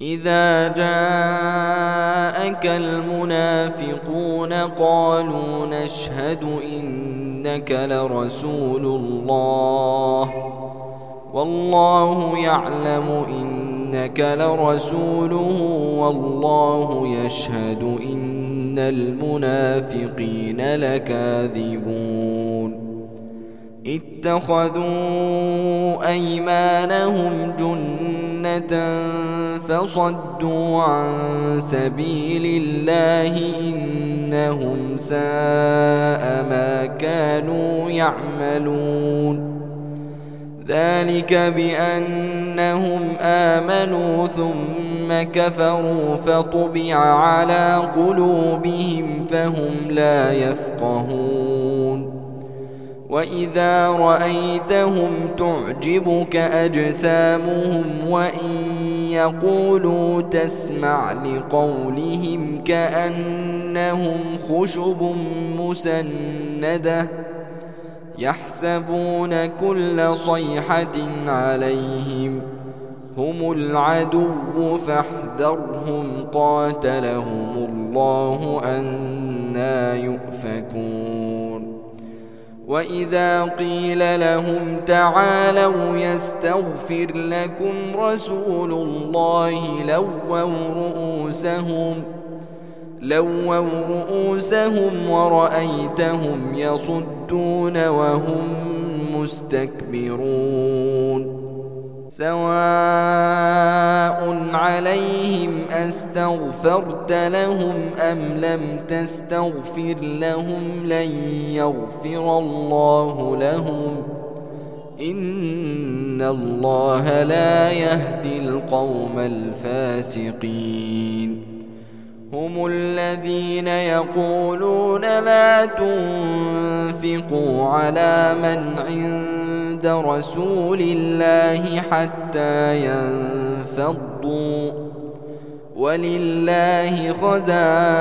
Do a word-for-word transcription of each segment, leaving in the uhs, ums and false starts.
إذا جاءك المنافقون قالوا نشهد إنك لرسول الله والله يعلم إنك لرسوله والله يشهد إن المنافقين لكاذبون اتخذوا أيمانهم جنة فصدوا عن سبيل الله إنهم ساء ما كانوا يعملون ذلك بأنهم آمنوا ثم كفروا فطبع على قلوبهم فهم لا يفقهون وإذا رأيتهم تعجبك أجسامهم وإن يقولوا تسمع لقولهم كأنهم خشب مسندة يحسبون كل صيحة عليهم هم العدو فاحذرهم قاتلهم الله أنى يؤفكون وإذا قيل لهم تعالوا يستغفر لكم رسول الله لووا رؤوسهم لووا رؤوسهم ورأيتهم يصدون وهم مستكبرون سواء عليهم أستغفرت لهم أم لم تستغفر لهم لن يغفر الله لهم إن الله لا يهدي القوم الفاسقين هم الذين يقولون لا تنفقوا على من عند رسول الله حتى ينفضوا ولله خزائن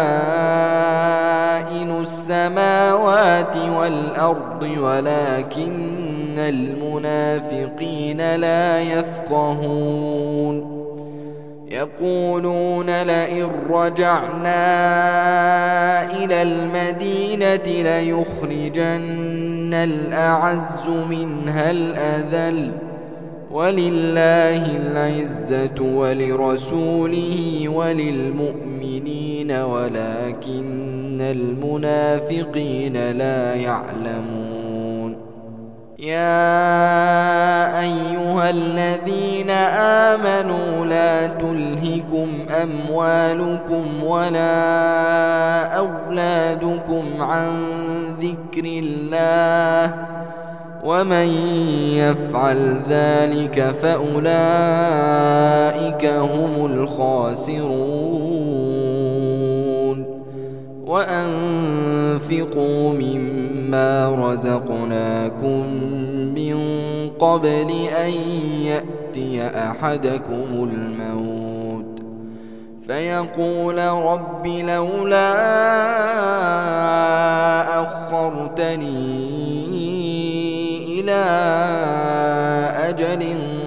السماوات والأرض ولكن المنافقين لا يفقهون يقولون لئن رجعنا إلى المدينة ليخرجن الأعز منها الأذل ولله العزة ولرسوله وللمؤمنين ولكن المنافقين لا يعلمون يا أيها الذين آمنوا لا تلهكم أموالكم ولا أولادكم عن ذكر الله ومن يفعل ذلك فأولئك هم الخاسرون وأنفقوا مما رزقناكم من قبل أن يأتي أحدكم الموت فيقول رب لولا أخرتني إلى أجل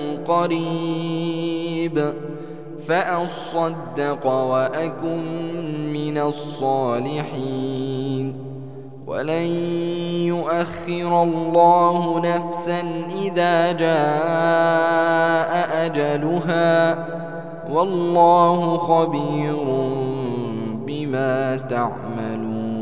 قريب فأصدق وأكن من الصالحين ولن يؤخر الله نفسا إذا جاء أجلها والله خبير بما تعملون.